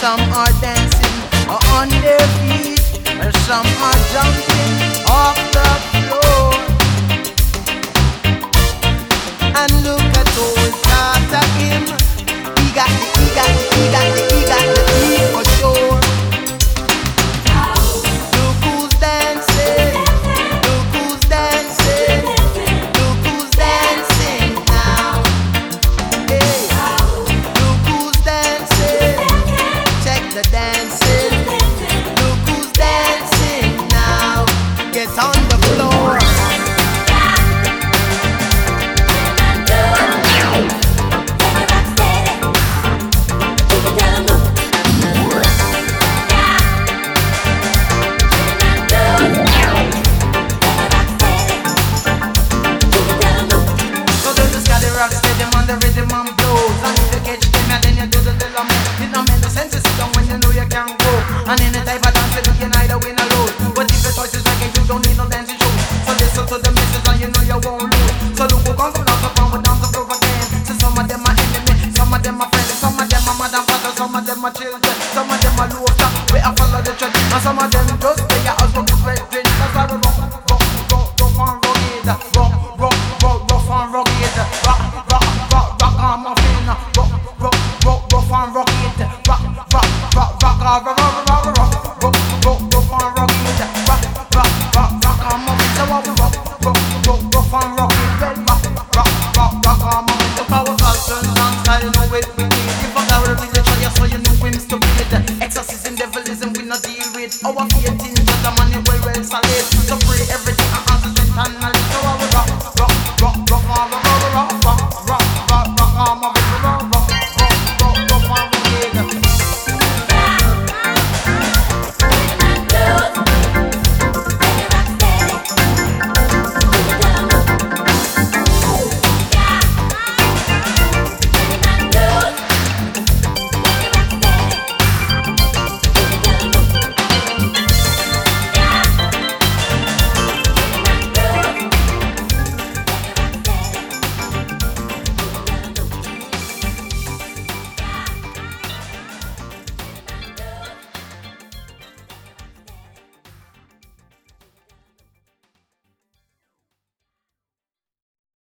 some are dancing on their feet, and some are jumping off the floor. And look at old Tata him. He got the E for sure. Look who's dancing. Look who's dancing. Look who's dancing now. Hey, look who's dancing. Check the dancing. Look who's dancing now. Get on the floor. And in the type of dance you can either win or lose. But if your choice is reggae, you don't need no dancing shoes. So listen to the message and you know you won't lose. So look who comes from the front with dance the floor again. So some of them are enemy, some of them are friends, some of them are mother and father, some of them are children.